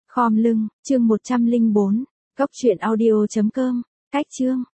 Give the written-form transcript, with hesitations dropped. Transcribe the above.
Khom lưng, chương 104. Cốc truyện audio.com. Cách chương.